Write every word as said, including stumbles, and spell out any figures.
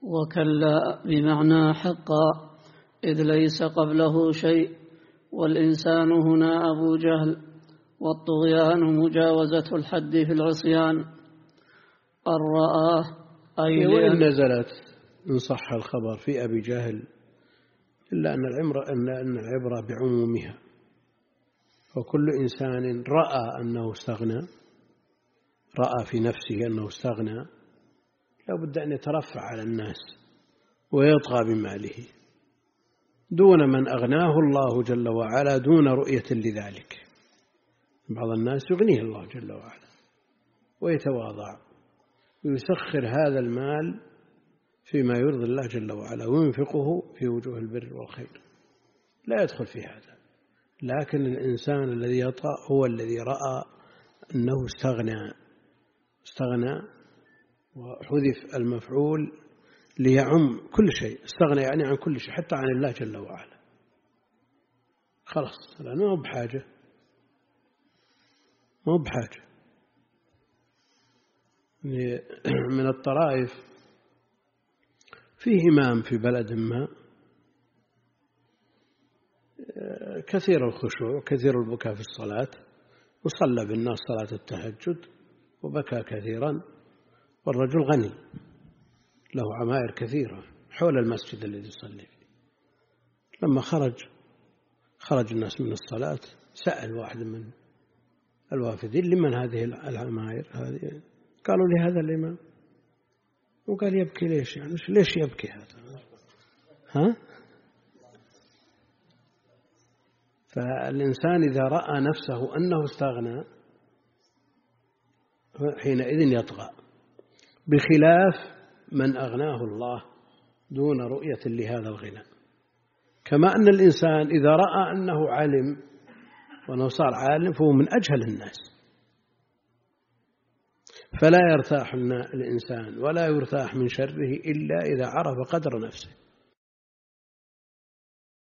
وكلا بمعنى حقا، إذ ليس قبله شيء، والإنسان هنا أبو جهل، والطغيان مجاوزة الحد في العصيان. الرآه أي وإن نزلت إن صح الخبر في أبي جهل إلا أن العبرة أن العبرة بعمومها، وكل إنسان رأى أنه استغنى، رأى في نفسه أنه استغنى، لا بد أن يترفع على الناس ويطغى بماله دون من أغناه الله جل وعلا، دون رؤية لذلك. بعض الناس يغنيه الله جل وعلا ويتواضع ويسخر هذا المال فيما يرضي الله جل وعلا وينفقه في وجوه البر والخير، لا يدخل في هذا. لكن الإنسان الذي يطغى هو الذي رأى أنه استغنى استغنى وحذف المفعول ليعم كل شيء. استغنى يعني عن كل شيء حتى عن الله جل وعلا، خلاص لأنه ما بحاجة ما بحاجة. من الطرائف فيه إمام في بلد ما كثير الخشوع كثير البكاء في الصلاة، وصلى بالناس صلاة التهجد وبكى كثيرا، والرجل غني له عمائر كثيرة حول المسجد الذي يصلي فيه. لما خرج خرج الناس من الصلاة سأل واحد من الوافدين: لمن هذه العمائر هذه؟ قالوا: لهذا الإمام. وقال: يبكي ليش يعني؟ ليش يبكي هذا؟ ها؟ فالإنسان إذا رأى نفسه أنه استغنى حينئذ يطغى، بخلاف من أغناه الله دون رؤية لهذا الغنى. كما أن الإنسان إذا رأى أنه علم وأنه صار عالم فهو من أجهل الناس، فلا يرتاح الإنسان ولا يرتاح من شره إلا إذا عرف قدر نفسه.